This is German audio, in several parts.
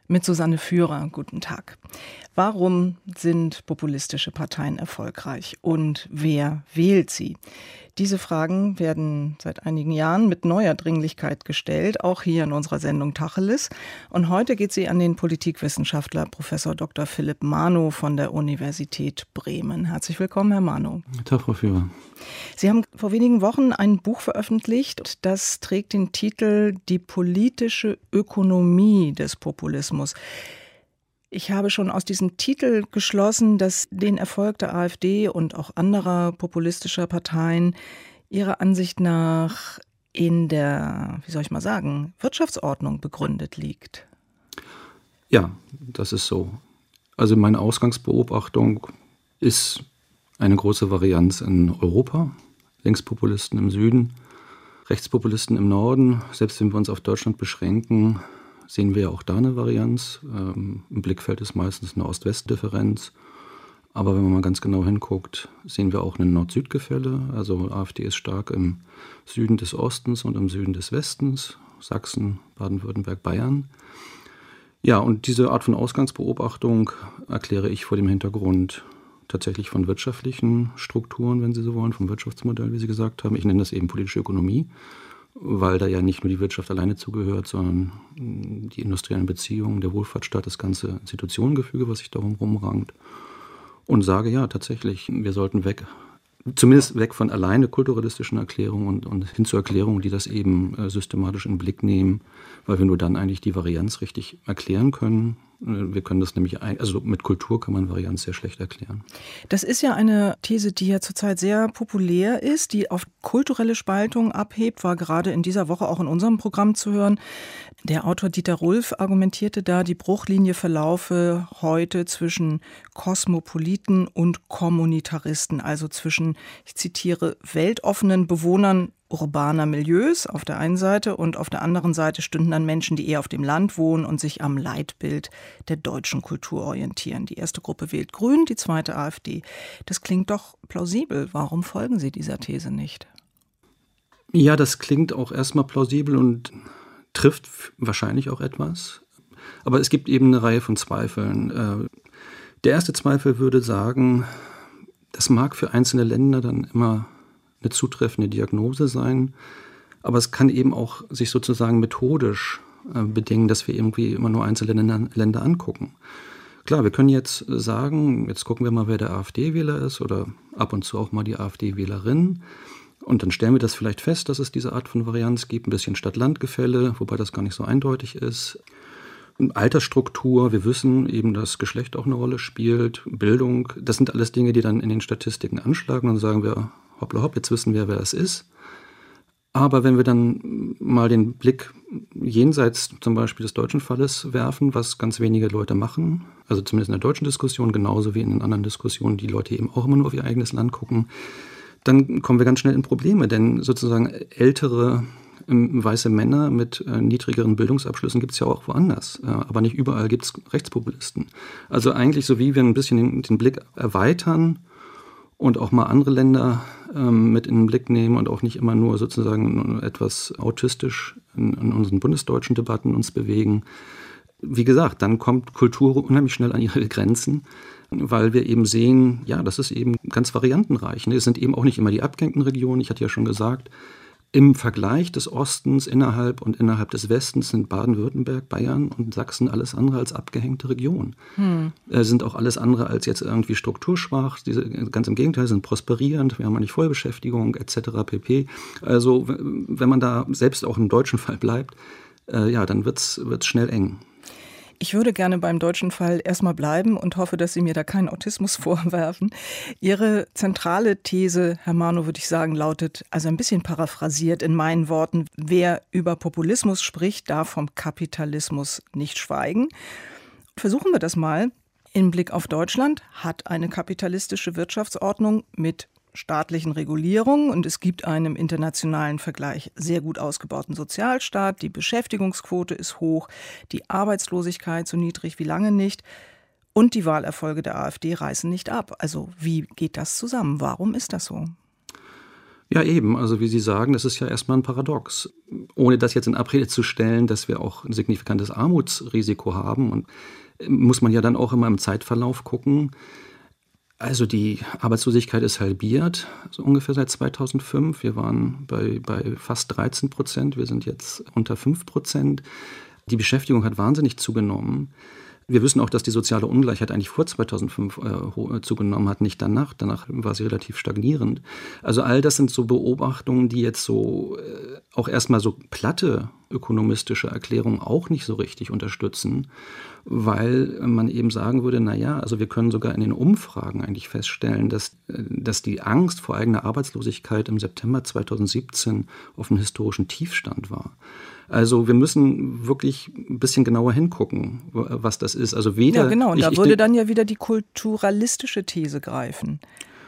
mit Susanne Führer. Guten Tag. Warum sind populistische Parteien erfolgreich und wer wählt sie? Diese Fragen werden seit einigen Jahren mit neuer Dringlichkeit gestellt, auch hier in unserer Sendung Tacheles. Und heute geht sie an den Politikwissenschaftler Prof. Dr. Philipp Manow von der Universität Bremen. Herzlich willkommen, Herr Manow. Guten Tag, Frau Führer. Sie haben vor wenigen Wochen ein Buch veröffentlicht, das trägt den Titel Die politische Ökonomie des Populismus. Ich habe schon aus diesem Titel geschlossen, dass den Erfolg der AfD und auch anderer populistischer Parteien Ihrer Ansicht nach in der, Wirtschaftsordnung begründet liegt. Ja, das ist so. Also meine Ausgangsbeobachtung ist eine große Varianz in Europa. Linkspopulisten im Süden, Rechtspopulisten im Norden. Selbst wenn wir uns auf Deutschland beschränken, sehen wir ja auch da eine Varianz. Im Blickfeld ist meistens eine Ost-West-Differenz. Aber wenn man mal ganz genau hinguckt, sehen wir auch ein Nord-Süd-Gefälle. Also AfD ist stark im Süden des Ostens und im Süden des Westens. Sachsen, Baden-Württemberg, Bayern. Ja, und diese Art von Ausgangsbeobachtung erkläre ich vor dem Hintergrund tatsächlich von wirtschaftlichen Strukturen, wenn Sie so wollen, vom Wirtschaftsmodell, wie Sie gesagt haben. Ich nenne das eben politische Ökonomie, weil da ja nicht nur die Wirtschaft alleine zugehört, sondern die industriellen Beziehungen, der Wohlfahrtsstaat, das ganze Institutionengefüge, was sich darum rumrankt. Und sage, ja, tatsächlich, wir sollten zumindest weg von alleine kulturalistischen Erklärungen und hin zu Erklärungen, die das eben systematisch in den Blick nehmen, weil wir nur dann eigentlich die Varianz richtig erklären können. Wir können das nämlich, also mit Kultur kann man Varianz sehr schlecht erklären. Das ist ja eine These, die ja zurzeit sehr populär ist, die auf kulturelle Spaltung abhebt, war gerade in dieser Woche auch in unserem Programm zu hören. Der Autor Dieter Rulf argumentierte da, die Bruchlinie verlaufe heute zwischen Kosmopoliten und Kommunitaristen, also zwischen, ich zitiere, weltoffenen Bewohnern urbaner Milieus auf der einen Seite und auf der anderen Seite stünden dann Menschen, die eher auf dem Land wohnen und sich am Leitbild der deutschen Kultur orientieren. Die erste Gruppe wählt Grün, die zweite AfD. Das klingt doch plausibel. Warum folgen Sie dieser These nicht? Ja, das klingt auch erstmal plausibel und trifft wahrscheinlich auch etwas. Aber es gibt eben eine Reihe von Zweifeln. Der erste Zweifel würde sagen, das mag für einzelne Länder dann immer eine zutreffende Diagnose sein, aber es kann eben auch sich sozusagen methodisch bedingen, dass wir irgendwie immer nur einzelne Länder angucken. Klar, wir können jetzt sagen, jetzt gucken wir mal, wer der AfD-Wähler ist oder ab und zu auch mal die AfD-Wählerin. Und dann stellen wir das vielleicht fest, dass es diese Art von Varianz gibt, ein bisschen Stadt-Land-Gefälle, wobei das gar nicht so eindeutig ist. Altersstruktur, wir wissen eben, dass Geschlecht auch eine Rolle spielt, Bildung, das sind alles Dinge, die dann in den Statistiken anschlagen und dann sagen wir, hoppla hopp, jetzt wissen wir, wer das ist. Aber wenn wir dann mal den Blick jenseits zum Beispiel des deutschen Falles werfen, was ganz wenige Leute machen, also zumindest in der deutschen Diskussion, genauso wie in den anderen Diskussionen, die Leute eben auch immer nur auf ihr eigenes Land gucken, dann kommen wir ganz schnell in Probleme, denn sozusagen ältere weiße Männer mit niedrigeren Bildungsabschlüssen gibt es ja auch woanders, aber nicht überall gibt es Rechtspopulisten. Also eigentlich so wie wir ein bisschen den Blick erweitern und auch mal andere Länder mit in den Blick nehmen und auch nicht immer nur sozusagen etwas autistisch in unseren bundesdeutschen Debatten uns bewegen. Wie gesagt, dann kommt Kultur unheimlich schnell an ihre Grenzen, weil wir eben sehen, ja, das ist eben ganz variantenreich. Es sind eben auch nicht immer die abgehängten Regionen. Ich hatte ja schon gesagt, im Vergleich des Ostens innerhalb des Westens sind Baden-Württemberg, Bayern und Sachsen alles andere als abgehängte Regionen. Sind auch alles andere als jetzt irgendwie strukturschwach. Ganz im Gegenteil, sind prosperierend. Wir haben eigentlich Vollbeschäftigung etc. pp. Also wenn man da selbst auch im deutschen Fall bleibt, dann wird's schnell eng. Ich würde gerne beim deutschen Fall erstmal bleiben und hoffe, dass Sie mir da keinen Autismus vorwerfen. Ihre zentrale These, Herr Manow, würde ich sagen, lautet, also ein bisschen paraphrasiert in meinen Worten, wer über Populismus spricht, darf vom Kapitalismus nicht schweigen. Versuchen wir das mal. Im Blick auf Deutschland hat eine kapitalistische Wirtschaftsordnung mit staatlichen Regulierungen und es gibt einen im internationalen Vergleich sehr gut ausgebauten Sozialstaat. Die Beschäftigungsquote ist hoch, die Arbeitslosigkeit so niedrig wie lange nicht und die Wahlerfolge der AfD reißen nicht ab. Also wie geht das zusammen? Warum ist das so? Ja, eben. Also wie Sie sagen, das ist ja erstmal ein Paradox. Ohne das jetzt in Abrede zu stellen, dass wir auch ein signifikantes Armutsrisiko haben, und muss man ja dann auch immer im Zeitverlauf gucken. Also die Arbeitslosigkeit ist halbiert, so ungefähr seit 2005. Wir waren bei fast 13%, wir sind jetzt unter 5%. Die Beschäftigung hat wahnsinnig zugenommen. Wir wissen auch, dass die soziale Ungleichheit eigentlich vor 2005 zugenommen hat, nicht danach. Danach war sie relativ stagnierend. Also all das sind so Beobachtungen, die jetzt so auch erstmal so platte ökonomistische Erklärungen auch nicht so richtig unterstützen, weil man eben sagen würde, naja, also wir können sogar in den Umfragen eigentlich feststellen, dass die Angst vor eigener Arbeitslosigkeit im September 2017 auf einem historischen Tiefstand war. Also wir müssen wirklich ein bisschen genauer hingucken, was das ist. Also weder, ja, genau, und da würde dann ja wieder die kulturalistische These greifen.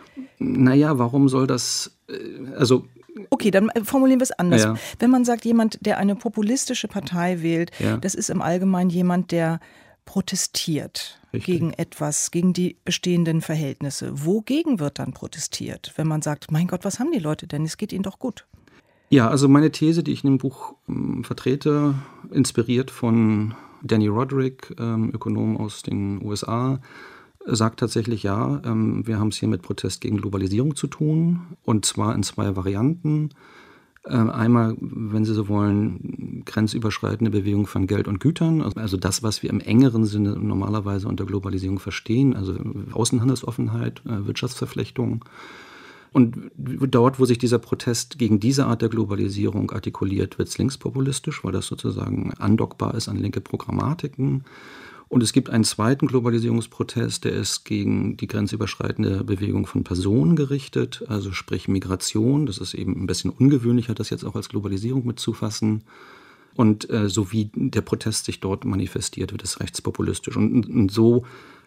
Naja, warum soll das, also... Okay, dann formulieren wir es anders. Ja. Wenn man sagt, jemand, der eine populistische Partei wählt, das ist im Allgemeinen jemand, der protestiert gegen etwas, gegen die bestehenden Verhältnisse. Wogegen wird dann protestiert, wenn man sagt, mein Gott, was haben die Leute denn? Es geht ihnen doch gut. Ja, also meine These, die ich in dem Buch vertrete, inspiriert von Danny Roderick, Ökonom aus den USA, sagt tatsächlich, ja, wir haben es hier mit Protest gegen Globalisierung zu tun, und zwar in zwei Varianten. Einmal, wenn Sie so wollen, grenzüberschreitende Bewegung von Geld und Gütern, also das, was wir im engeren Sinne normalerweise unter Globalisierung verstehen, also Außenhandelsoffenheit, Wirtschaftsverflechtung. Und dort, wo sich dieser Protest gegen diese Art der Globalisierung artikuliert, wird es linkspopulistisch, weil das sozusagen andockbar ist an linke Programmatiken. Und es gibt einen zweiten Globalisierungsprotest, der ist gegen die grenzüberschreitende Bewegung von Personen gerichtet, also sprich Migration. Das ist eben ein bisschen ungewöhnlicher, das jetzt auch als Globalisierung mitzufassen. Und so wie der Protest sich dort manifestiert, wird es rechtspopulistisch. Und so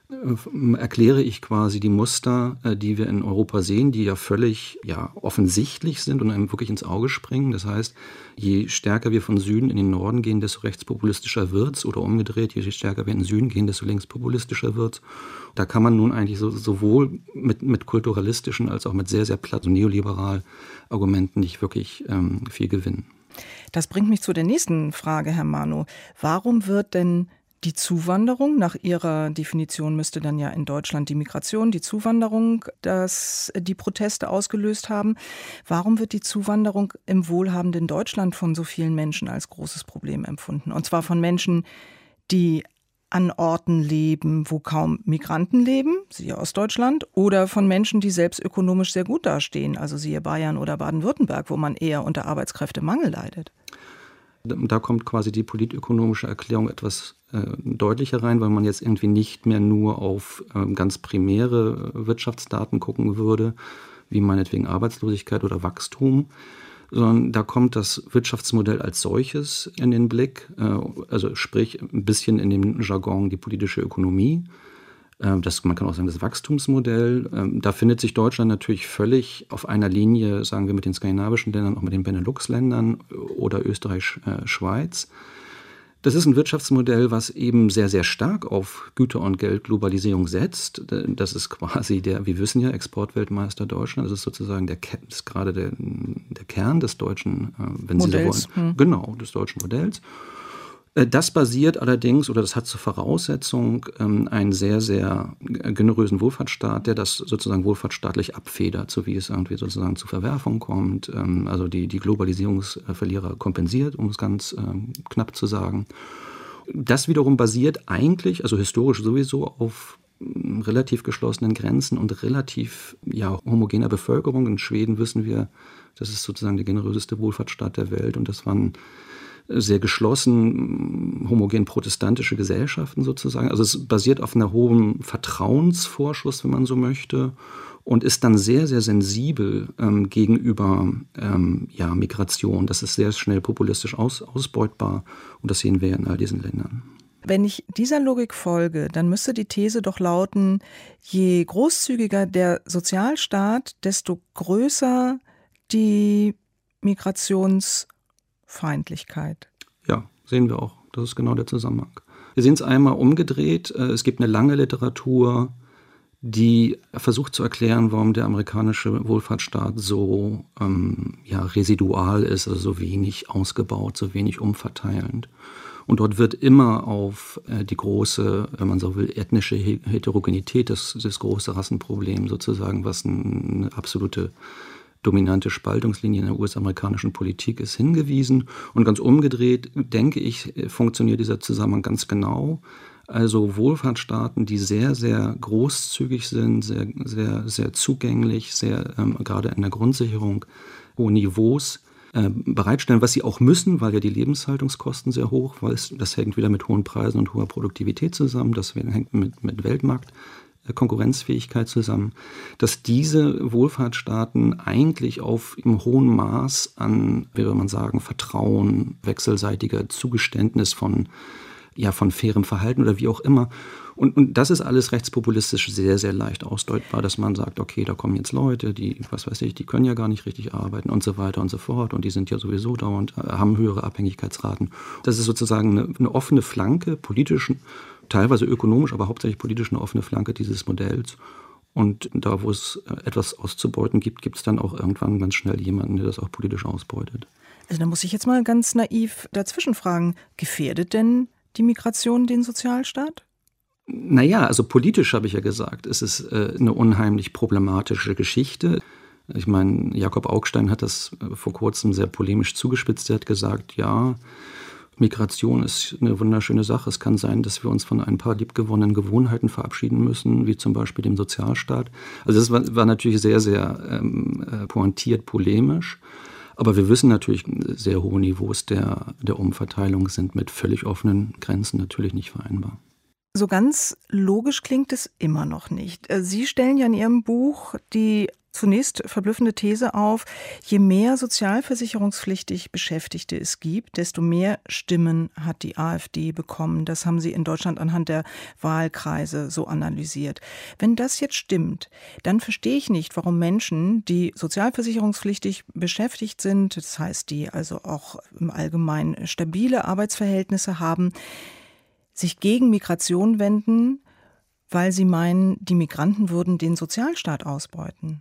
erkläre ich quasi die Muster, die wir in Europa sehen, die ja völlig offensichtlich sind und einem wirklich ins Auge springen. Das heißt, je stärker wir von Süden in den Norden gehen, desto rechtspopulistischer wird's, oder umgedreht, je stärker wir in den Süden gehen, desto linkspopulistischer wird's. Da kann man nun eigentlich sowohl mit kulturalistischen als auch mit sehr, sehr platt und neoliberal Argumenten nicht wirklich viel gewinnen. Das bringt mich zu der nächsten Frage, Herr Manu. Warum wird denn die Zuwanderung, nach Ihrer Definition müsste dann ja in Deutschland die Migration, die Zuwanderung, die Proteste ausgelöst haben. Warum wird die Zuwanderung im wohlhabenden Deutschland von so vielen Menschen als großes Problem empfunden? Und zwar von Menschen, die an Orten leben, wo kaum Migranten leben, siehe Ostdeutschland, oder von Menschen, die selbst ökonomisch sehr gut dastehen, also siehe Bayern oder Baden-Württemberg, wo man eher unter Arbeitskräftemangel leidet. Da kommt quasi die politökonomische Erklärung etwas deutlicher rein, weil man jetzt irgendwie nicht mehr nur auf ganz primäre Wirtschaftsdaten gucken würde, wie meinetwegen Arbeitslosigkeit oder Wachstum, sondern da kommt das Wirtschaftsmodell als solches in den Blick, also sprich ein bisschen in dem Jargon die politische Ökonomie. Man kann auch sagen, das Wachstumsmodell. Da findet sich Deutschland natürlich völlig auf einer Linie, sagen wir, mit den skandinavischen Ländern, auch mit den Benelux-Ländern oder Österreich, Schweiz. Das ist ein Wirtschaftsmodell, was eben sehr, sehr stark auf Güter- und Geldglobalisierung setzt. Das ist quasi wir wissen ja, Exportweltmeister Deutschland. Das ist sozusagen der Kern des deutschen, wenn Modells. Sie so wollen, genau, des deutschen Modells. Das basiert allerdings, oder das hat zur Voraussetzung, einen sehr, sehr generösen Wohlfahrtsstaat, der das sozusagen wohlfahrtsstaatlich abfedert, so wie es irgendwie sozusagen zu Verwerfungen kommt, also die Globalisierungsverlierer kompensiert, um es ganz knapp zu sagen. Das wiederum basiert eigentlich, also historisch sowieso, auf relativ geschlossenen Grenzen und relativ homogener Bevölkerung. In Schweden wissen wir, das ist sozusagen der generöseste Wohlfahrtsstaat der Welt, und das waren sehr geschlossen, homogen protestantische Gesellschaften sozusagen. Also es basiert auf einer hohen Vertrauensvorschuss, wenn man so möchte, und ist dann sehr, sehr sensibel gegenüber Migration. Das ist sehr schnell populistisch ausbeutbar, und das sehen wir ja in all diesen Ländern. Wenn ich dieser Logik folge, dann müsste die These doch lauten, je großzügiger der Sozialstaat, desto größer die Migrationsfeindlichkeit. Ja, sehen wir auch. Das ist genau der Zusammenhang. Wir sehen es einmal umgedreht. Es gibt eine lange Literatur, die versucht zu erklären, warum der amerikanische Wohlfahrtsstaat so residual ist, also so wenig ausgebaut, so wenig umverteilend. Und dort wird immer auf die große, wenn man so will, ethnische Heterogenität, das große Rassenproblem sozusagen, was eine absolute dominante Spaltungslinie in der US-amerikanischen Politik ist, hingewiesen. Und ganz umgedreht, denke ich, funktioniert dieser Zusammenhang ganz genau. Also Wohlfahrtsstaaten, die sehr, sehr großzügig sind, sehr, sehr, sehr zugänglich, sehr gerade in der Grundsicherung hohe Niveaus bereitstellen, was sie auch müssen, weil ja die Lebenshaltungskosten sehr hoch, weil das hängt wieder mit hohen Preisen und hoher Produktivität zusammen, das hängt mit Weltmarktkonkurrenzfähigkeit zusammen, dass diese Wohlfahrtsstaaten eigentlich auf einem hohen Maß an, wie will man sagen, Vertrauen, wechselseitiger Zugeständnis von fairem Verhalten oder wie auch immer. Und das ist alles rechtspopulistisch sehr, sehr leicht ausdeutbar, dass man sagt, okay, da kommen jetzt Leute, die können ja gar nicht richtig arbeiten und so weiter und so fort und die sind ja sowieso dauernd, haben höhere Abhängigkeitsraten. Das ist sozusagen eine offene Flanke, politisch, teilweise ökonomisch, aber hauptsächlich politisch eine offene Flanke dieses Modells. Und da, wo es etwas auszubeuten gibt, gibt es dann auch irgendwann ganz schnell jemanden, der das auch politisch ausbeutet. Also da muss ich jetzt mal ganz naiv dazwischen fragen, gefährdet denn die Migration den Sozialstaat? Naja, also politisch habe ich ja gesagt, es ist eine unheimlich problematische Geschichte. Ich meine, Jakob Augstein hat das vor kurzem sehr polemisch zugespitzt. Er hat gesagt, ja, Migration ist eine wunderschöne Sache. Es kann sein, dass wir uns von ein paar liebgewonnenen Gewohnheiten verabschieden müssen, wie zum Beispiel dem Sozialstaat. Also das war natürlich sehr, sehr pointiert polemisch. Aber wir wissen natürlich, sehr hohe Niveaus der Umverteilung sind mit völlig offenen Grenzen natürlich nicht vereinbar. So ganz logisch klingt es immer noch nicht. Sie stellen ja in Ihrem Buch die zunächst verblüffende These auf, je mehr sozialversicherungspflichtig Beschäftigte es gibt, desto mehr Stimmen hat die AfD bekommen. Das haben Sie in Deutschland anhand der Wahlkreise so analysiert. Wenn das jetzt stimmt, dann verstehe ich nicht, warum Menschen, die sozialversicherungspflichtig beschäftigt sind, das heißt, die also auch im Allgemeinen stabile Arbeitsverhältnisse haben, sich gegen Migration wenden, weil sie meinen, die Migranten würden den Sozialstaat ausbeuten.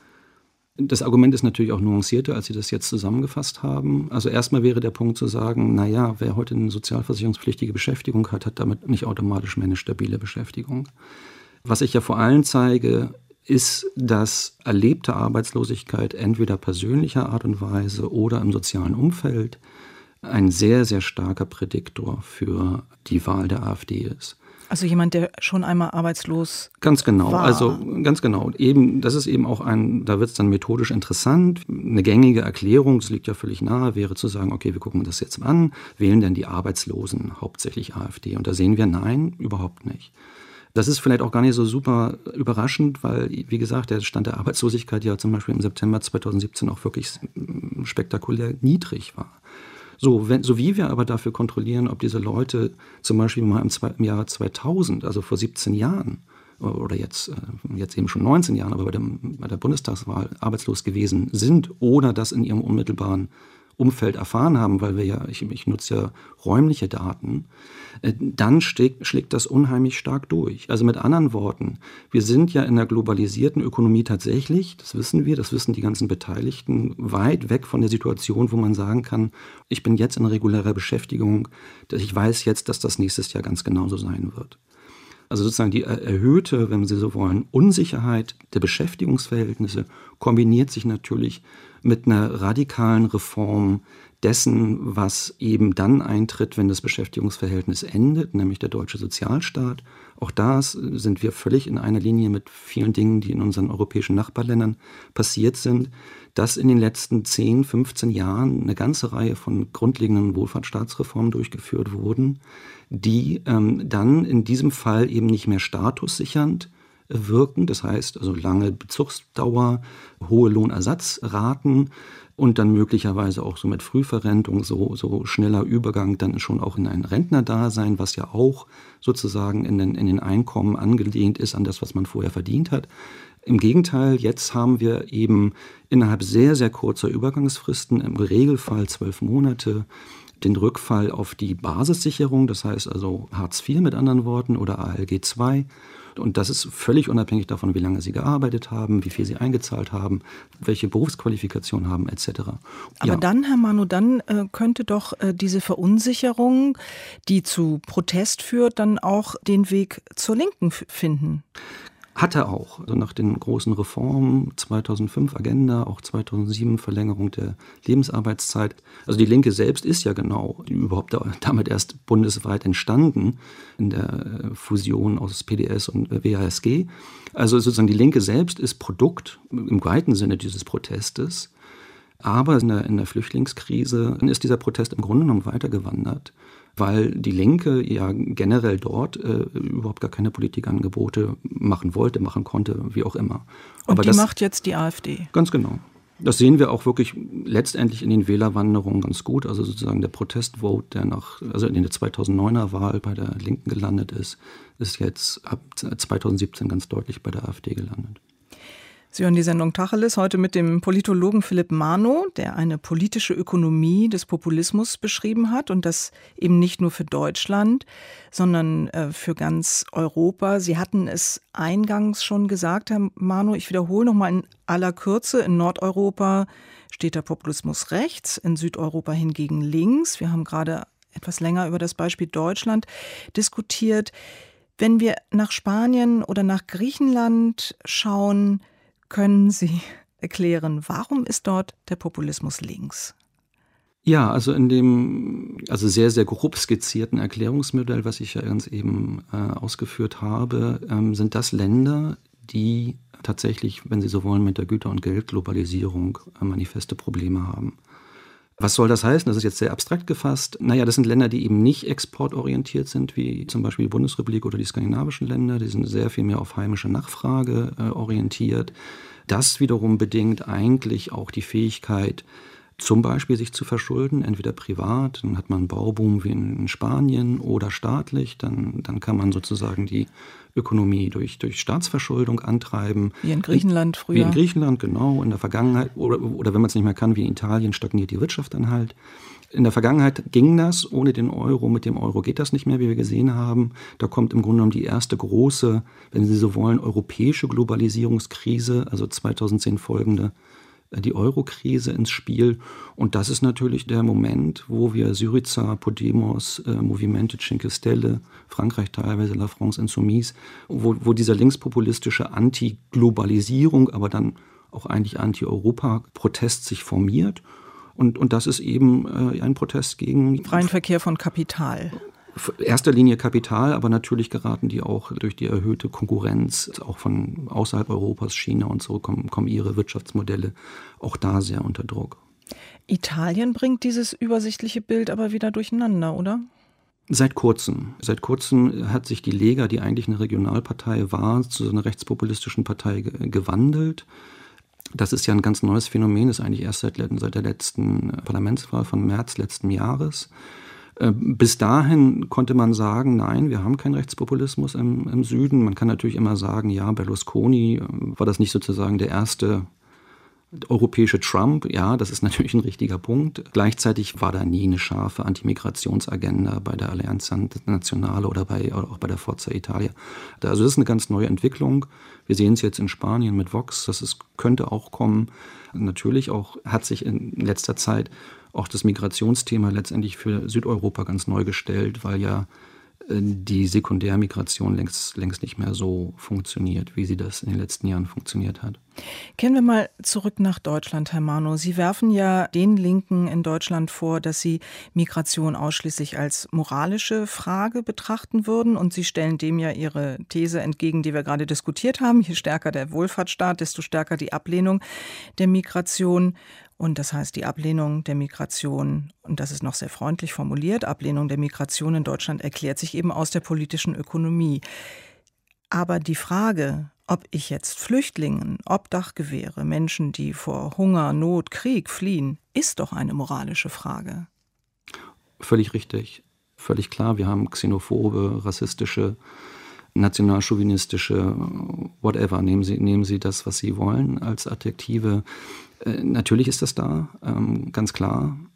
Das Argument ist natürlich auch nuancierter, als Sie das jetzt zusammengefasst haben. Also erstmal wäre der Punkt zu sagen, naja, wer heute eine sozialversicherungspflichtige Beschäftigung hat, hat damit nicht automatisch mehr eine stabile Beschäftigung. Was ich ja vor allem zeige, ist, dass erlebte Arbeitslosigkeit entweder persönlicher Art und Weise oder im sozialen Umfeld ein sehr, sehr starker Prädiktor für die Wahl der AfD ist. Also jemand, der schon einmal arbeitslos Ganz genau, war. also ganz genau. Eben, das ist eben auch da wird es dann methodisch interessant. Eine gängige Erklärung, das liegt ja völlig nahe, wäre zu sagen, okay, wir gucken das jetzt an, wählen denn die Arbeitslosen hauptsächlich AfD? Und da sehen wir, nein, überhaupt nicht. Das ist vielleicht auch gar nicht so super überraschend, weil, wie gesagt, der Stand der Arbeitslosigkeit ja zum Beispiel im September 2017 auch wirklich spektakulär niedrig war. So wie wir aber dafür kontrollieren, ob diese Leute zum Beispiel mal im Jahre 2000, also vor 17 Jahren oder jetzt eben schon 19 Jahren, aber bei der Bundestagswahl arbeitslos gewesen sind oder das in ihrem unmittelbaren Umfeld erfahren haben, weil ich nutze ja räumliche Daten, dann schlägt das unheimlich stark durch. Also mit anderen Worten, wir sind ja in einer globalisierten Ökonomie tatsächlich, das wissen wir, das wissen die ganzen Beteiligten, weit weg von der Situation, wo man sagen kann, ich bin jetzt in regulärer Beschäftigung, ich weiß jetzt, dass das nächstes Jahr ganz genauso sein wird. Also sozusagen die erhöhte, wenn Sie so wollen, Unsicherheit der Beschäftigungsverhältnisse kombiniert sich natürlich mit einer radikalen Reform dessen, was eben dann eintritt, wenn das Beschäftigungsverhältnis endet, nämlich der deutsche Sozialstaat. Auch da sind wir völlig in einer Linie mit vielen Dingen, die in unseren europäischen Nachbarländern passiert sind, dass in den letzten 10, 15 Jahren eine ganze Reihe von grundlegenden Wohlfahrtsstaatsreformen durchgeführt wurden, die dann in diesem Fall eben nicht mehr statussichernd wirken, das heißt also lange Bezugsdauer, hohe Lohnersatzraten und dann möglicherweise auch so mit Frühverrentung, so schneller Übergang dann schon auch in ein Rentnerdasein, was ja auch sozusagen in den Einkommen angelehnt ist an das, was man vorher verdient hat. Im Gegenteil, jetzt haben wir eben innerhalb sehr, sehr kurzer Übergangsfristen, im Regelfall 12 Monate, den Rückfall auf die Basissicherung, das heißt also Hartz IV mit anderen Worten oder ALG II. Und das ist völlig unabhängig davon, wie lange sie gearbeitet haben, wie viel sie eingezahlt haben, welche Berufsqualifikation haben etc. Aber dann, Herr Manu, dann könnte doch diese Verunsicherung, die zu Protest führt, dann auch den Weg zur Linken finden. Hat er auch. Also nach den großen Reformen, 2005 Agenda, auch 2007 Verlängerung der Lebensarbeitszeit. Also die Linke selbst ist ja genau überhaupt damit erst bundesweit entstanden in der Fusion aus PDS und WASG. Also sozusagen die Linke selbst ist Produkt im weiten Sinne dieses Protestes. Aber in der Flüchtlingskrise ist dieser Protest im Grunde genommen weitergewandert, weil die Linke ja generell dort überhaupt gar keine Politikangebote machen wollte, machen konnte, wie auch immer. Und die macht jetzt die AfD. Ganz genau. Das sehen wir auch wirklich letztendlich in den Wählerwanderungen ganz gut. Also sozusagen der Protestvote, der in der 2009er Wahl bei der Linken gelandet ist jetzt ab 2017 ganz deutlich bei der AfD gelandet. Sie hören die Sendung Tacheles heute mit dem Politologen Philipp Manu, der eine politische Ökonomie des Populismus beschrieben hat und das eben nicht nur für Deutschland, sondern für ganz Europa. Sie hatten es eingangs schon gesagt, Herr Manu, ich wiederhole noch mal in aller Kürze. In Nordeuropa steht der Populismus rechts, in Südeuropa hingegen links. Wir haben gerade etwas länger über das Beispiel Deutschland diskutiert. Wenn wir nach Spanien oder nach Griechenland schauen, können Sie erklären, warum ist dort der Populismus links? Ja, also in dem sehr, sehr grob skizzierten Erklärungsmodell, was ich ja ganz eben ausgeführt habe, sind das Länder, die tatsächlich, wenn Sie so wollen, mit der Güter- und Geldglobalisierung manifeste Probleme haben. Was soll das heißen? Das ist jetzt sehr abstrakt gefasst. Naja, das sind Länder, die eben nicht exportorientiert sind, wie zum Beispiel die Bundesrepublik oder die skandinavischen Länder. Die sind sehr viel mehr auf heimische Nachfrage orientiert. Das wiederum bedingt eigentlich auch die Fähigkeit, zum Beispiel sich zu verschulden, entweder privat, dann hat man einen Bauboom wie in Spanien, oder staatlich, dann kann man sozusagen die Ökonomie durch Staatsverschuldung antreiben. Wie in Griechenland früher. Wie in Griechenland, genau, in der Vergangenheit. Oder wenn man es nicht mehr kann, wie in Italien, stagniert die Wirtschaft dann halt. In der Vergangenheit ging das ohne den Euro. Mit dem Euro geht das nicht mehr, wie wir gesehen haben. Da kommt im Grunde genommen die erste große, wenn Sie so wollen, europäische Globalisierungskrise, also 2010 folgende, die Euro-Krise ins Spiel. Und das ist natürlich der Moment, wo wir Syriza, Podemos, Movimento Cinque Stelle, Frankreich teilweise, La France Insoumise, wo dieser linkspopulistische Anti-Globalisierung, aber dann auch eigentlich Anti-Europa-Protest sich formiert. Und das ist eben ein Protest gegen freien Verkehr von Kapital. In erster Linie Kapital, aber natürlich geraten die auch durch die erhöhte Konkurrenz, auch von außerhalb Europas, China und so, kommen ihre Wirtschaftsmodelle auch da sehr unter Druck. Italien bringt dieses übersichtliche Bild aber wieder durcheinander, oder? Seit kurzem. Seit kurzem hat sich die Lega, die eigentlich eine Regionalpartei war, zu so einer rechtspopulistischen Partei gewandelt. Das ist ja ein ganz neues Phänomen, ist eigentlich erst seit der letzten Parlamentswahl von März letzten Jahres. Bis dahin konnte man sagen, nein, wir haben keinen Rechtspopulismus im Süden. Man kann natürlich immer sagen, ja, Berlusconi, war das nicht sozusagen der erste europäische Trump? Ja, das ist natürlich ein richtiger Punkt. Gleichzeitig war da nie eine scharfe Antimigrationsagenda bei der Alleanza Nazionale oder auch bei der Forza Italia. Also das ist eine ganz neue Entwicklung. Wir sehen es jetzt in Spanien mit Vox, könnte auch kommen. Natürlich auch hat sich in letzter Zeit auch das Migrationsthema letztendlich für Südeuropa ganz neu gestellt, weil ja die Sekundärmigration längst nicht mehr so funktioniert, wie sie das in den letzten Jahren funktioniert hat. Kehren wir mal zurück nach Deutschland, Herr Manu. Sie werfen ja den Linken in Deutschland vor, dass sie Migration ausschließlich als moralische Frage betrachten würden. Und Sie stellen dem ja Ihre These entgegen, die wir gerade diskutiert haben. Je stärker der Wohlfahrtsstaat, desto stärker die Ablehnung der Migration. Und das heißt, die Ablehnung der Migration, und das ist noch sehr freundlich formuliert, Ablehnung der Migration in Deutschland erklärt sich eben aus der politischen Ökonomie. Aber die Frage, ob ich jetzt Flüchtlingen Obdach gewähre, Menschen, die vor Hunger, Not, Krieg fliehen, ist doch eine moralische Frage. Völlig richtig, völlig klar. Wir haben xenophobe, rassistische, nationalchauvinistische, whatever, nehmen Sie das, was Sie wollen, als Adjektive. Natürlich ist das da, ganz klar.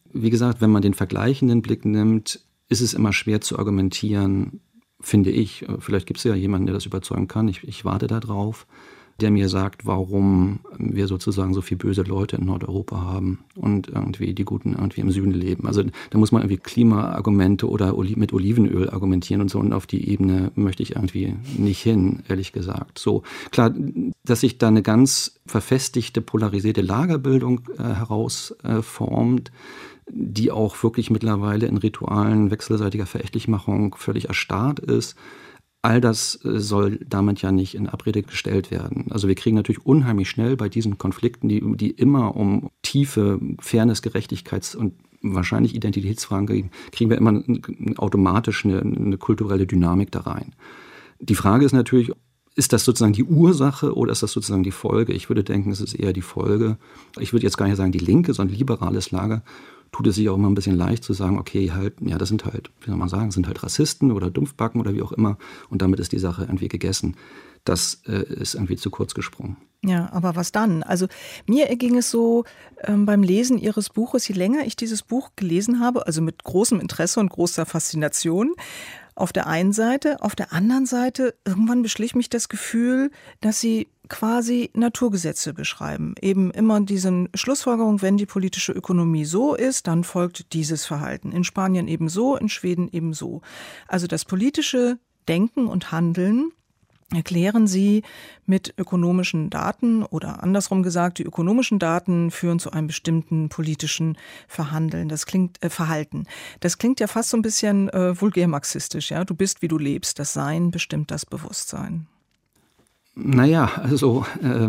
Wie gesagt, wenn man den vergleichenden Blick nimmt, ist es immer schwer zu argumentieren, finde ich. Vielleicht gibt es ja jemanden, der das überzeugen kann. Ich warte da drauf, der mir sagt, warum wir sozusagen so viele böse Leute in Nordeuropa haben und irgendwie die Guten irgendwie im Süden leben. Also da muss man irgendwie Klimaargumente oder mit Olivenöl argumentieren und so. Und auf die Ebene möchte ich irgendwie nicht hin, ehrlich gesagt. So, klar, dass sich da eine ganz verfestigte, polarisierte Lagerbildung herausformt, die auch wirklich mittlerweile in Ritualen wechselseitiger Verächtlichmachung völlig erstarrt ist. All das soll damit ja nicht in Abrede gestellt werden. Also wir kriegen natürlich unheimlich schnell bei diesen Konflikten, die immer um tiefe Fairness, Gerechtigkeits- und wahrscheinlich Identitätsfragen gehen, kriegen wir immer automatisch eine kulturelle Dynamik da rein. Die Frage ist natürlich, ist das sozusagen die Ursache oder ist das sozusagen die Folge? Ich würde denken, es ist eher die Folge. Ich würde jetzt gar nicht sagen die linke, sondern liberales Lager tut es sich auch immer ein bisschen leicht zu sagen, okay, halt, ja, das sind halt, wie soll man sagen, sind halt Rassisten oder Dumpfbacken oder wie auch immer und damit ist die Sache irgendwie gegessen. Das ist irgendwie zu kurz gesprungen. Ja, aber was dann? Also mir erging es so beim Lesen Ihres Buches, je länger ich dieses Buch gelesen habe, also mit großem Interesse und großer Faszination, auf der einen Seite, auf der anderen Seite, irgendwann beschlich mich das Gefühl, dass Sie quasi Naturgesetze beschreiben. Eben immer diese Schlussfolgerung, wenn die politische Ökonomie so ist, dann folgt dieses Verhalten. In Spanien eben so, in Schweden eben so. Also das politische Denken und Handeln erklären Sie mit ökonomischen Daten oder andersrum gesagt, die ökonomischen Daten führen zu einem bestimmten politischen Verhalten. Das klingt ja fast so ein bisschen vulgär marxistisch. Ja? Du bist, wie du lebst. Das Sein bestimmt das Bewusstsein. Naja, also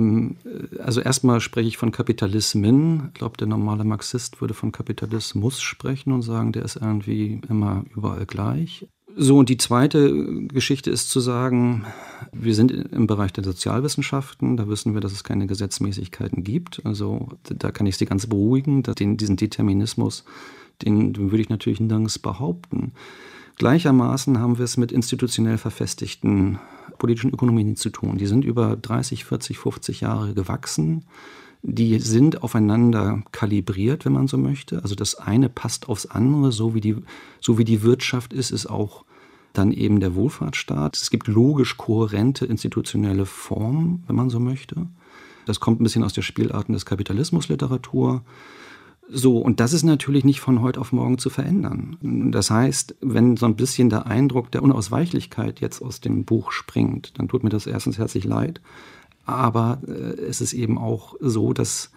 erstmal spreche ich von Kapitalismen. Ich glaube, der normale Marxist würde von Kapitalismus sprechen und sagen, der ist irgendwie immer überall gleich. So, und die zweite Geschichte ist zu sagen, wir sind im Bereich der Sozialwissenschaften, da wissen wir, dass es keine Gesetzmäßigkeiten gibt. Also da kann ich Sie ganz beruhigen, diesen Determinismus, den würde ich natürlich nirgends behaupten. Gleichermaßen haben wir es mit institutionell verfestigten politischen Ökonomien zu tun. Die sind über 30, 40, 50 Jahre gewachsen. Die sind aufeinander kalibriert, wenn man so möchte. Also das eine passt aufs andere. So wie die Wirtschaft ist auch dann eben der Wohlfahrtsstaat. Es gibt logisch kohärente institutionelle Formen, wenn man so möchte. Das kommt ein bisschen aus der Spielarten des Kapitalismusliteratur. So, und das ist natürlich nicht von heute auf morgen zu verändern. Das heißt, wenn so ein bisschen der Eindruck der Unausweichlichkeit jetzt aus dem Buch springt, dann tut mir das erstens herzlich leid. Aber es ist eben auch so, dass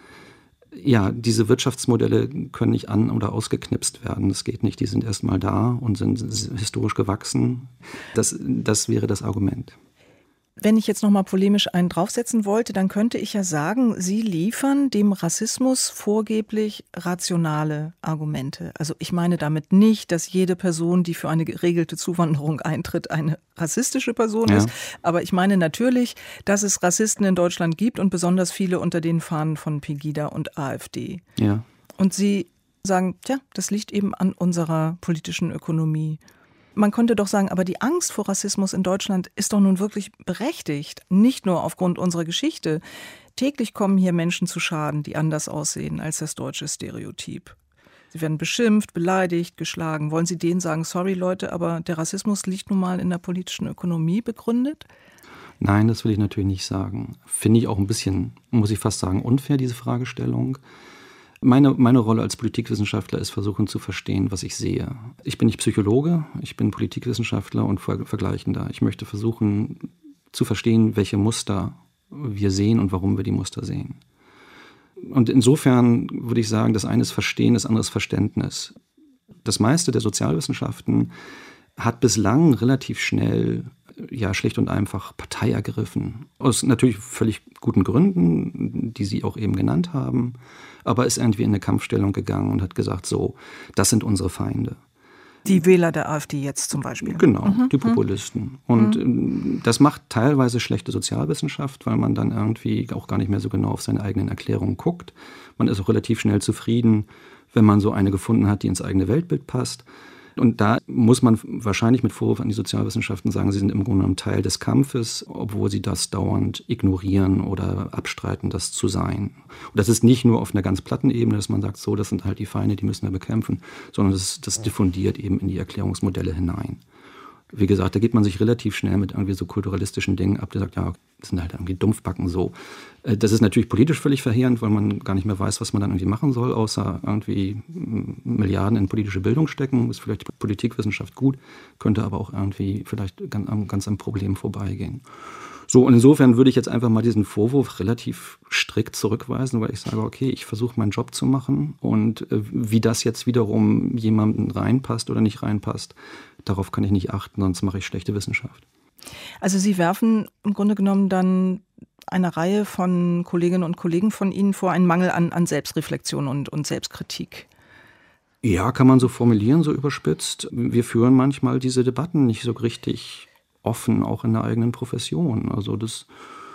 ja, diese Wirtschaftsmodelle können nicht an- oder ausgeknipst werden. Das geht nicht. Die sind erstmal da und sind historisch gewachsen. Das wäre das Argument. Wenn ich jetzt noch mal polemisch einen draufsetzen wollte, dann könnte ich ja sagen, Sie liefern dem Rassismus vorgeblich rationale Argumente. Also ich meine damit nicht, dass jede Person, die für eine geregelte Zuwanderung eintritt, eine rassistische Person ist. Aber ich meine natürlich, dass es Rassisten in Deutschland gibt und besonders viele unter den Fahnen von Pegida und AfD. Ja. Und Sie sagen, tja, das liegt eben an unserer politischen Ökonomie. Man könnte doch sagen, aber die Angst vor Rassismus in Deutschland ist doch nun wirklich berechtigt. Nicht nur aufgrund unserer Geschichte. Täglich kommen hier Menschen zu Schaden, die anders aussehen als das deutsche Stereotyp. Sie werden beschimpft, beleidigt, geschlagen. Wollen Sie denen sagen, sorry Leute, aber der Rassismus liegt nun mal in der politischen Ökonomie begründet? Nein, das will ich natürlich nicht sagen. Finde ich auch ein bisschen, muss ich fast sagen, unfair, diese Fragestellung. Meine Rolle als Politikwissenschaftler ist, versuchen zu verstehen, was ich sehe. Ich bin nicht Psychologe, ich bin Politikwissenschaftler und Vergleichender. Ich möchte versuchen zu verstehen, welche Muster wir sehen und warum wir die Muster sehen. Und insofern würde ich sagen, das eine ist Verstehen, das andere ist Verständnis. Das meiste der Sozialwissenschaften hat bislang relativ schnell, ja, schlicht und einfach Partei ergriffen. Aus natürlich völlig guten Gründen, die Sie auch eben genannt haben, aber ist irgendwie in eine Kampfstellung gegangen und hat gesagt, so, das sind unsere Feinde. Die Wähler der AfD jetzt zum Beispiel. Genau, die Populisten. Und das macht teilweise schlechte Sozialwissenschaft, weil man dann irgendwie auch gar nicht mehr so genau auf seine eigenen Erklärungen guckt. Man ist auch relativ schnell zufrieden, wenn man so eine gefunden hat, die ins eigene Weltbild passt. Und da muss man wahrscheinlich mit Vorwurf an die Sozialwissenschaften sagen, sie sind im Grunde genommen Teil des Kampfes, obwohl sie das dauernd ignorieren oder abstreiten, das zu sein. Und das ist nicht nur auf einer ganz platten Ebene, dass man sagt, so, das sind halt die Feinde, die müssen wir bekämpfen, sondern das diffundiert eben in die Erklärungsmodelle hinein. Wie gesagt, da geht man sich relativ schnell mit irgendwie so kulturalistischen Dingen ab, der sagt, ja, das sind halt irgendwie Dumpfbacken so. Das ist natürlich politisch völlig verheerend, weil man gar nicht mehr weiß, was man dann irgendwie machen soll, außer irgendwie Milliarden in politische Bildung stecken. Ist vielleicht Politikwissenschaft gut, könnte aber auch irgendwie vielleicht ganz am Problem vorbeigehen. So, und insofern würde ich jetzt einfach mal diesen Vorwurf relativ strikt zurückweisen, weil ich sage, okay, ich versuche meinen Job zu machen und wie das jetzt wiederum jemandem reinpasst oder nicht reinpasst, darauf kann ich nicht achten, sonst mache ich schlechte Wissenschaft. Also Sie werfen im Grunde genommen dann einer Reihe von Kolleginnen und Kollegen von Ihnen vor, einen Mangel an Selbstreflexion und Selbstkritik. Ja, kann man so formulieren, so überspitzt. Wir führen manchmal diese Debatten nicht so richtig offen, auch in der eigenen Profession. Also das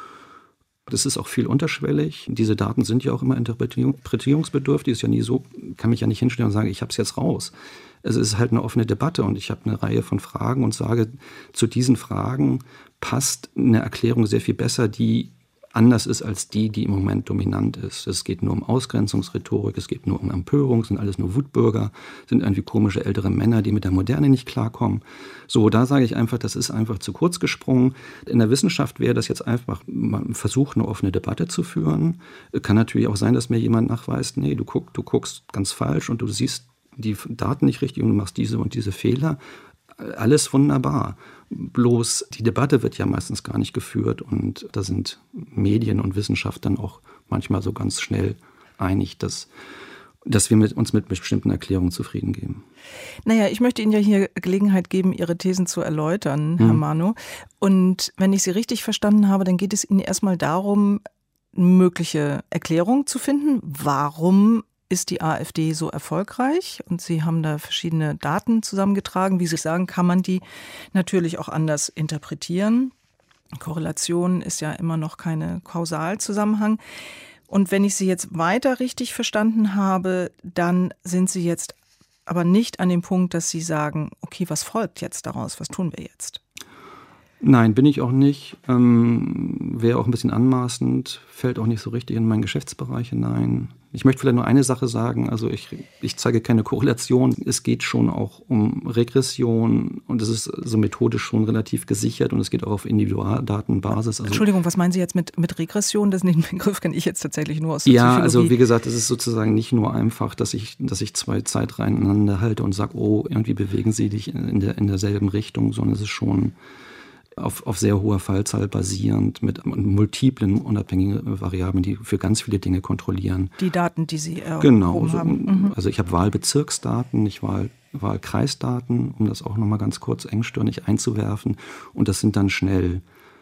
ist auch viel unterschwellig. Diese Daten sind ja auch immer interpretierungsbedürftig. Ist ja nie so, kann mich ja nicht hinstellen und sagen, ich habe es jetzt raus. Es ist halt eine offene Debatte und ich habe eine Reihe von Fragen und sage, zu diesen Fragen passt eine Erklärung sehr viel besser, die anders ist als die im Moment dominant ist. Es geht nur um Ausgrenzungsrhetorik, es geht nur um Empörung, es sind alles nur Wutbürger, sind irgendwie komische ältere Männer, die mit der Moderne nicht klarkommen. So, da sage ich einfach, das ist einfach zu kurz gesprungen. In der Wissenschaft wäre das jetzt einfach mal ein Versuch, eine offene Debatte zu führen. Kann natürlich auch sein, dass mir jemand nachweist, nee, du guckst ganz falsch und du siehst die Daten nicht richtig und du machst diese und diese Fehler. Alles wunderbar. Bloß die Debatte wird ja meistens gar nicht geführt und da sind Medien und Wissenschaft dann auch manchmal so ganz schnell einig, dass wir uns mit bestimmten Erklärungen zufrieden geben. Naja, ich möchte Ihnen ja hier Gelegenheit geben, Ihre Thesen zu erläutern, Herr Mano. Und wenn ich Sie richtig verstanden habe, dann geht es Ihnen erstmal darum, mögliche Erklärungen zu finden. Warum ist die AfD so erfolgreich? Und Sie haben da verschiedene Daten zusammengetragen. Wie Sie sagen, kann man die natürlich auch anders interpretieren. Korrelation ist ja immer noch kein Kausalzusammenhang. Und wenn ich Sie jetzt weiter richtig verstanden habe, dann sind Sie jetzt aber nicht an dem Punkt, dass Sie sagen, okay, was folgt jetzt daraus? Was tun wir jetzt? Nein, bin ich auch nicht. Wäre auch ein bisschen anmaßend, fällt auch nicht so richtig in meinen Geschäftsbereich hinein. Ich möchte vielleicht nur eine Sache sagen, also ich zeige keine Korrelation. Es geht schon auch um Regression und es ist so methodisch schon relativ gesichert und es geht auch auf Individualdatenbasis. Also, Entschuldigung, was meinen Sie jetzt mit Regression? Das ist den Begriff kenne ich jetzt tatsächlich nur aus der Psychologie. Ja, also wie gesagt, es ist sozusagen nicht nur einfach, dass ich zwei Zeitreihen aneinander halte und sage, oh, irgendwie bewegen sie dich in derselben Richtung, sondern es ist schon auf sehr hoher Fallzahl basierend mit multiplen unabhängigen Variablen, die für ganz viele Dinge kontrollieren. Die Daten, die Sie genau, haben. Also ich habe Wahlbezirksdaten, nicht Wahlkreisdaten, um das auch nochmal ganz kurz engstirnig einzuwerfen. Und das sind dann schnell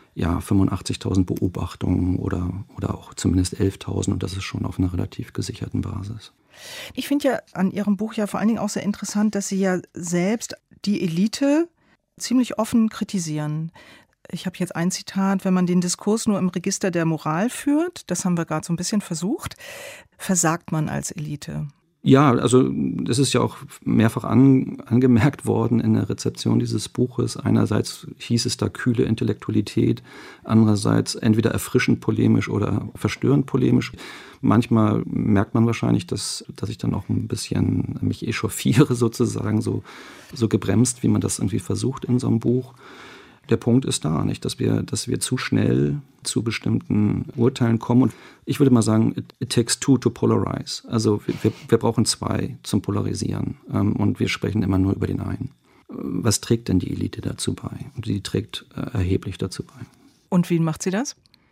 85.000 Beobachtungen oder auch zumindest 11.000 und das ist schon auf einer relativ gesicherten Basis. Ich finde ja an Ihrem Buch ja vor allen Dingen auch sehr interessant, dass Sie ja selbst die Elite ziemlich offen kritisieren. Ich habe jetzt ein Zitat: Wenn man den Diskurs nur im Register der Moral führt, das haben wir gerade so ein bisschen versucht, versagt man als Elite. Ja, also das ist ja auch mehrfach angemerkt worden in der Rezeption dieses Buches. Einerseits hieß es da kühle Intellektualität, andererseits entweder erfrischend polemisch oder verstörend polemisch. Manchmal merkt man wahrscheinlich, dass ich dann auch ein bisschen mich echauffiere sozusagen, so gebremst, wie man das irgendwie versucht in so einem Buch. Der Punkt ist da, nicht, dass wir zu schnell zu bestimmten Urteilen kommen. Und ich würde mal sagen, it takes two to polarize. Also wir brauchen zwei zum Polarisieren. Und wir sprechen immer nur über den einen. Was trägt denn die Elite dazu bei? Und sie trägt erheblich dazu bei. Und wie macht sie das?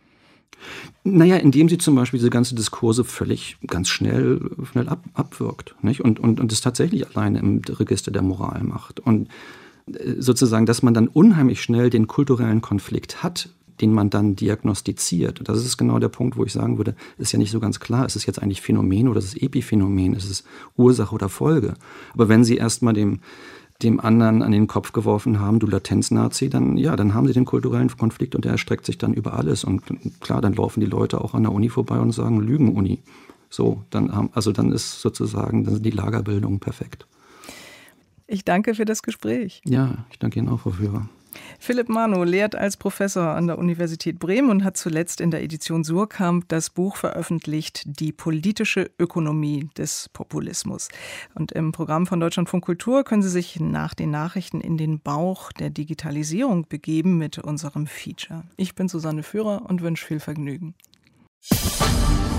Naja, indem sie zum Beispiel diese ganzen Diskurse ganz schnell abwirkt. Nicht? Und es tatsächlich alleine im Register der Moral macht. Und sozusagen, dass man dann unheimlich schnell den kulturellen Konflikt hat, den man dann diagnostiziert. Das ist genau der Punkt, wo ich sagen würde, ist ja nicht so ganz klar, ist es jetzt eigentlich Phänomen oder ist es Epiphänomen, ist es Ursache oder Folge. Aber wenn Sie erst mal dem anderen an den Kopf geworfen haben, du Latenznazi, dann haben Sie den kulturellen Konflikt und der erstreckt sich dann über alles. Und klar, dann laufen die Leute auch an der Uni vorbei und sagen, Lügen-Uni. So, dann sind die Lagerbildungen perfekt. Ich danke für das Gespräch. Ja, ich danke Ihnen auch, Frau Führer. Philipp Manow lehrt als Professor an der Universität Bremen und hat zuletzt in der Edition Suhrkamp das Buch veröffentlicht, Die politische Ökonomie des Populismus. Und im Programm von Deutschlandfunk Kultur können Sie sich nach den Nachrichten in den Bauch der Digitalisierung begeben mit unserem Feature. Ich bin Susanne Führer und wünsche viel Vergnügen.